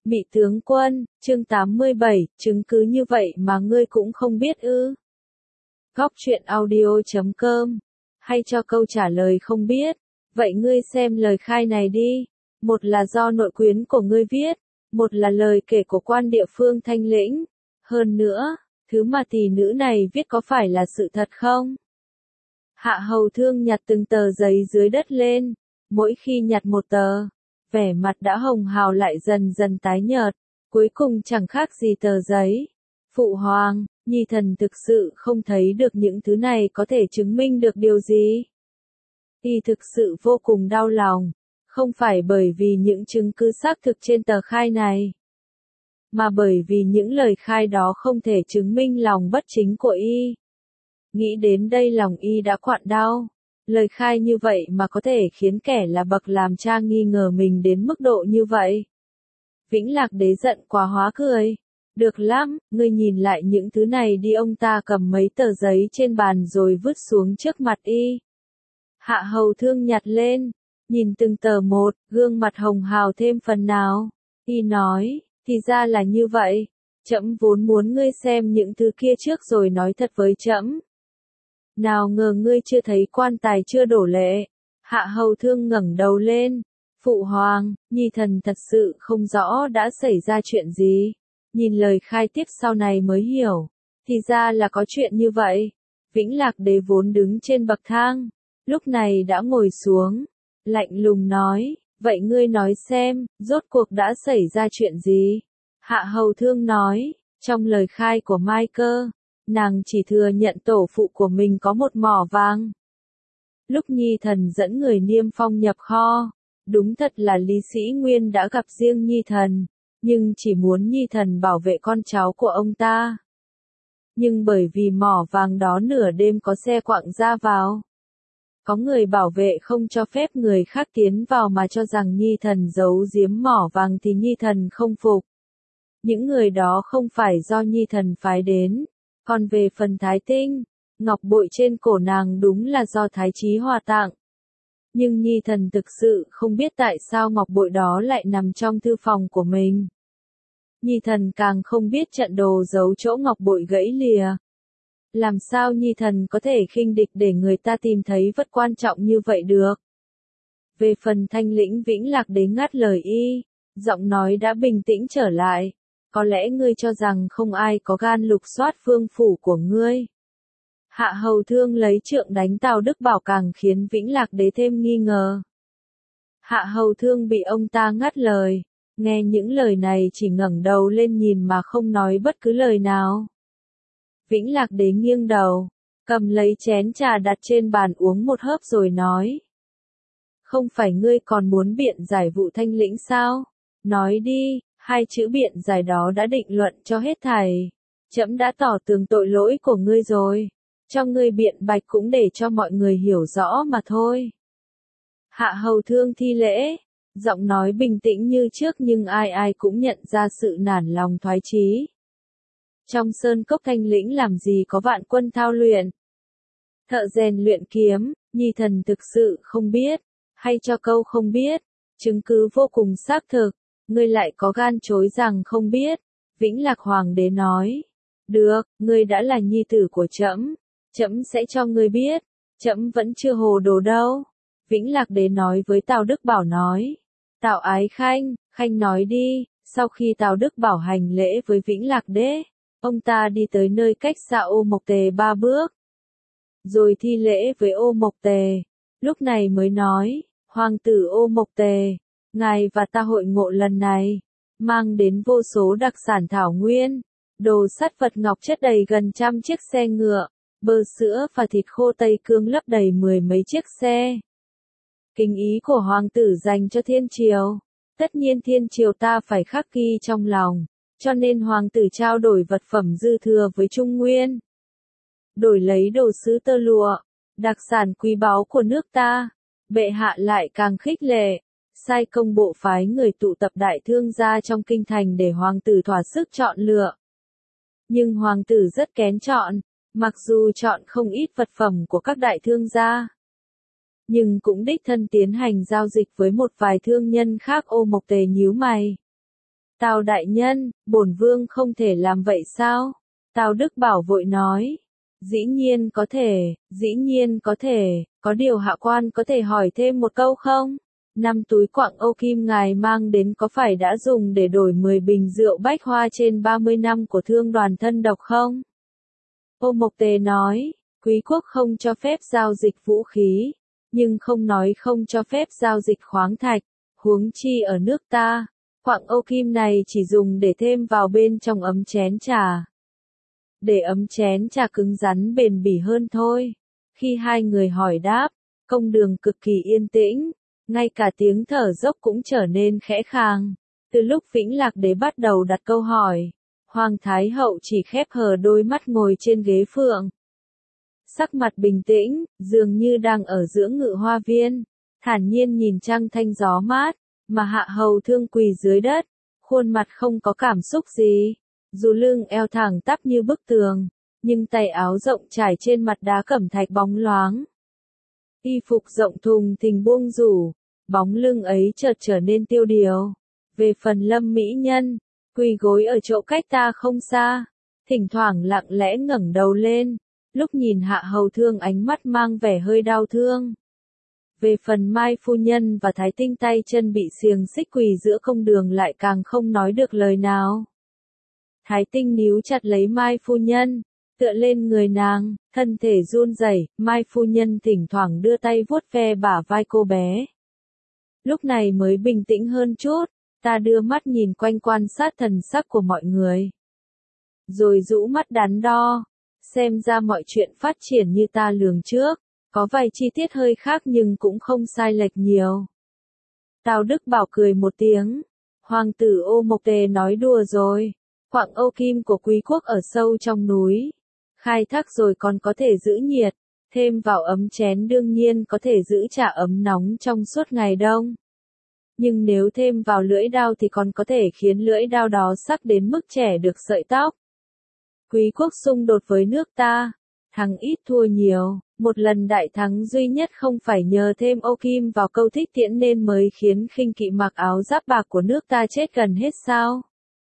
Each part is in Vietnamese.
Mị tướng quân, chương 87, chứng cứ như vậy mà ngươi cũng không biết ư? Góc truyện audio.com. Hay cho câu trả lời không biết. Vậy ngươi xem lời khai này đi. Một là do nội quyến của ngươi viết, một là lời kể của quan địa phương Thanh Lĩnh. Hơn nữa, thứ mà tỷ nữ này viết có phải là sự thật không? Hạ Hầu Thương nhặt từng tờ giấy dưới đất lên. Mỗi khi nhặt một tờ, vẻ mặt đã hồng hào lại dần dần tái nhợt, cuối cùng chẳng khác gì tờ giấy. Phụ hoàng, nhi thần thực sự không thấy được những thứ này có thể chứng minh được điều gì. Y thực sự vô cùng đau lòng, không phải bởi vì những chứng cứ xác thực trên tờ khai này, mà bởi vì những lời khai đó không thể chứng minh lòng bất chính của y. Nghĩ đến đây lòng y đã quặn đau. Lời khai như vậy mà có thể khiến kẻ là bậc làm cha nghi ngờ mình đến mức độ như vậy. Vĩnh Lạc Đế giận quá hóa cười. Được lắm, ngươi nhìn lại những thứ này đi. Ông ta cầm mấy tờ giấy trên bàn rồi vứt xuống trước mặt y. Hạ Hầu Thương nhặt lên, nhìn từng tờ một, gương mặt hồng hào thêm phần nào. Y nói, thì ra là như vậy. Trẫm vốn muốn ngươi xem những thứ kia trước rồi nói thật với trẫm. Nào ngờ ngươi chưa thấy quan tài chưa đổ lệ. Hạ Hầu Thương ngẩng đầu lên. Phụ hoàng, nhi thần thật sự không rõ đã xảy ra chuyện gì. Nhìn lời khai tiếp sau này mới hiểu. Thì ra là có chuyện như vậy. Vĩnh Lạc Đế vốn đứng trên bậc thang, lúc này đã ngồi xuống. Lạnh lùng nói, vậy ngươi nói xem, rốt cuộc đã xảy ra chuyện gì? Hạ Hầu Thương nói, trong lời khai của Mai Cơ, nàng chỉ thừa nhận tổ phụ của mình có một mỏ vàng. Lúc nhi thần dẫn người niêm phong nhập kho, đúng thật là Lý Sĩ Nguyên đã gặp riêng nhi thần, nhưng chỉ muốn nhi thần bảo vệ con cháu của ông ta. Nhưng bởi vì mỏ vàng đó nửa đêm có xe quạng ra vào, có người bảo vệ không cho phép người khác tiến vào mà cho rằng nhi thần giấu giếm mỏ vàng thì nhi thần không phục. Những người đó không phải do nhi thần phái đến. Còn về phần Thái Tinh, ngọc bội trên cổ nàng đúng là do Thái Chí Hòa tặng. Nhưng nhi thần thực sự không biết tại sao ngọc bội đó lại nằm trong thư phòng của mình. Nhi thần càng không biết trận đồ giấu chỗ ngọc bội gãy lìa. Làm sao nhi thần có thể khinh địch để người ta tìm thấy vật quan trọng như vậy được? Về phần Thanh Lĩnh, Vĩnh Lạc Đế ngắt lời y, giọng nói đã bình tĩnh trở lại. Có lẽ ngươi cho rằng không ai có gan lục soát vương phủ của ngươi. Hạ Hầu Thương lấy trượng đánh Tào Đức Bảo càng khiến Vĩnh Lạc Đế thêm nghi ngờ. Hạ Hầu Thương bị ông ta ngắt lời, nghe những lời này chỉ ngẩng đầu lên nhìn mà không nói bất cứ lời nào. Vĩnh Lạc Đế nghiêng đầu, cầm lấy chén trà đặt trên bàn uống một hớp rồi nói. Không phải ngươi còn muốn biện giải vụ Thanh Lĩnh sao? Nói đi. Hai chữ biện giải đó đã định luận cho hết thảy. Trẫm đã tỏ tường tội lỗi của ngươi rồi. Cho ngươi biện bạch cũng để cho mọi người hiểu rõ mà thôi. Hạ Hầu Thương thi lễ, giọng nói bình tĩnh như trước nhưng ai ai cũng nhận ra sự nản lòng thoái chí. Trong sơn cốc Thanh Lĩnh làm gì có vạn quân thao luyện. Thợ rèn luyện kiếm, nhi thần thực sự không biết, hay cho câu không biết, chứng cứ vô cùng xác thực. Ngươi lại có gan chối rằng không biết. Vĩnh Lạc Hoàng đế nói. Được, ngươi đã là nhi tử của trẫm, trẫm sẽ cho ngươi biết. Trẫm vẫn chưa hồ đồ đâu. Vĩnh Lạc Đế nói với Tào Đức Bảo nói. Tào Ái Khanh, Khanh nói đi. Sau khi Tào Đức Bảo hành lễ với Vĩnh Lạc Đế, ông ta đi tới nơi cách xa Ô Mộc Tề 3 bước. Rồi thi lễ với Ô Mộc Tề. Lúc này mới nói, Hoàng tử Ô Mộc Tề, ngài và ta hội ngộ lần này, mang đến vô số đặc sản thảo nguyên, đồ sắt vật ngọc chất đầy gần 100 chiếc xe ngựa, bơ sữa và thịt khô Tây Cương lấp đầy 10 mấy chiếc xe. Kính ý của hoàng tử dành cho thiên triều, tất nhiên thiên triều ta phải khắc ghi trong lòng, cho nên hoàng tử trao đổi vật phẩm dư thừa với Trung Nguyên. Đổi lấy đồ sứ tơ lụa, đặc sản quý báu của nước ta, bệ hạ lại càng khích lệ. Sai công bộ phái người tụ tập đại thương gia trong kinh thành để hoàng tử thỏa sức chọn lựa. Nhưng hoàng tử rất kén chọn, mặc dù chọn không ít vật phẩm của các đại thương gia, nhưng cũng đích thân tiến hành giao dịch với một vài thương nhân khác. Ô Mộc Tề nhíu mày. Tào đại nhân, bổn vương không thể làm vậy sao? Tào Đức Bảo vội nói. Dĩ nhiên có thể, dĩ nhiên có thể, có điều hạ quan có thể hỏi thêm một câu không? 5 túi quặng Âu Kim ngài mang đến có phải đã dùng để đổi 10 bình rượu bách hoa trên 30 năm của thương đoàn thân độc không? Ô Mộc Tề nói, quý quốc không cho phép giao dịch vũ khí, nhưng không nói không cho phép giao dịch khoáng thạch, huống chi ở nước ta, quặng Âu Kim này chỉ dùng để thêm vào bên trong ấm chén trà. Để ấm chén trà cứng rắn bền bỉ hơn thôi. Khi hai người hỏi đáp, công đường cực kỳ yên tĩnh, ngay cả tiếng thở dốc cũng trở nên khẽ khàng. Từ lúc Vĩnh Lạc Đế bắt đầu đặt câu hỏi, Hoàng Thái Hậu chỉ khép hờ đôi mắt ngồi trên ghế phượng. Sắc mặt bình tĩnh, dường như đang ở giữa ngự hoa viên, thản nhiên nhìn trăng thanh gió mát, mà Hạ Hầu Thương quỳ dưới đất, khuôn mặt không có cảm xúc gì. Dù lưng eo thẳng tắp như bức tường, nhưng tay áo rộng trải trên mặt đá cẩm thạch bóng loáng. Y phục rộng thùng thình buông rủ, bóng lưng ấy chợt trở nên tiêu điều. Về phần Lâm mỹ nhân, quỳ gối ở chỗ cách ta không xa, thỉnh thoảng lặng lẽ ngẩng đầu lên, lúc nhìn Hạ Hầu Thương ánh mắt mang vẻ hơi đau thương. Về phần Mai phu nhân và Thái Tinh tay chân bị xiềng xích quỳ giữa công đường lại càng không nói được lời nào. Thái Tinh níu chặt lấy Mai phu nhân, tựa lên người nàng, thân thể run rẩy. Mai phu nhân thỉnh thoảng đưa tay vuốt ve bả vai cô bé. Lúc này mới bình tĩnh hơn chút, ta đưa mắt nhìn quanh quan sát thần sắc của mọi người. Rồi rũ mắt đắn đo, xem ra mọi chuyện phát triển như ta lường trước, có vài chi tiết hơi khác nhưng cũng không sai lệch nhiều. Tào Đức Bảo cười một tiếng, hoàng tử Ô Mộc Tề nói đùa rồi. Quặng Âu Kim của quý quốc ở sâu trong núi, khai thác rồi còn có thể giữ nhiệt, thêm vào ấm chén đương nhiên có thể giữ trà ấm nóng trong suốt ngày đông. Nhưng nếu thêm vào lưỡi đao thì còn có thể khiến lưỡi đao đó sắc đến mức chẻ được sợi tóc. Quý quốc xung đột với nước ta, thắng ít thua nhiều, một lần đại thắng duy nhất không phải nhờ thêm Âu Kim vào câu thích tiễn nên mới khiến khinh kỵ mặc áo giáp bạc của nước ta chết gần hết sao?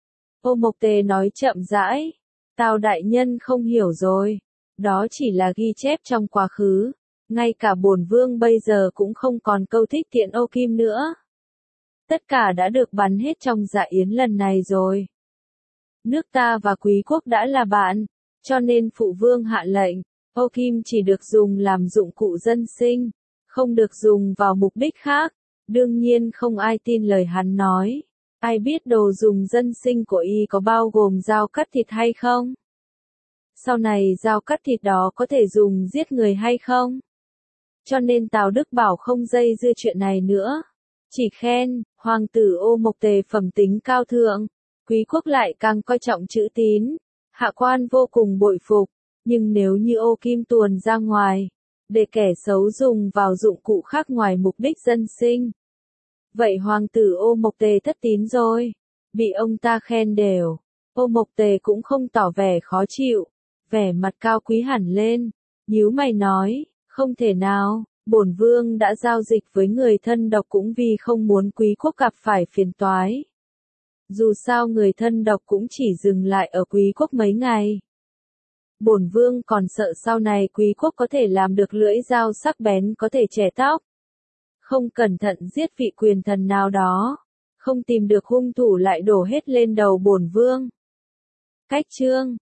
Ô Mộc Tề nói chậm rãi, Tào đại nhân không hiểu rồi, đó chỉ là ghi chép trong quá khứ, ngay cả bổn vương bây giờ cũng không còn câu thích tiễn Âu Kim nữa. Tất cả đã được bắn hết trong dạ yến lần này rồi. Nước ta và quý quốc đã là bạn, cho nên phụ vương hạ lệnh, Âu Kim chỉ được dùng làm dụng cụ dân sinh, không được dùng vào mục đích khác. Đương nhiên không ai tin lời hắn nói. Ai biết đồ dùng dân sinh của y có bao gồm dao cắt thịt hay không? Sau này dao cắt thịt đó có thể dùng giết người hay không? Cho nên Tào Đức Bảo không dây dưa chuyện này nữa. Chỉ khen, hoàng tử Ô Mộc Tề phẩm tính cao thượng, quý quốc lại càng coi trọng chữ tín. Hạ quan vô cùng bội phục, nhưng nếu như Âu Kim tuồn ra ngoài, để kẻ xấu dùng vào dụng cụ khác ngoài mục đích dân sinh. Vậy hoàng tử Ô Mộc Tề thất tín rồi, bị ông ta khen đều. Ô Mộc Tề cũng không tỏ vẻ khó chịu, vẻ mặt cao quý hẳn lên, nhíu mày nói, không thể nào, bổn vương đã giao dịch với người thân độc cũng vì không muốn quý quốc gặp phải phiền toái. Dù sao người thân độc cũng chỉ dừng lại ở quý quốc mấy ngày. Bổn vương còn sợ sau này quý quốc có thể làm được lưỡi dao sắc bén có thể chẻ tóc. Không cẩn thận giết vị quyền thần nào đó, không tìm được hung thủ lại đổ hết lên đầu bổn vương. Cách chương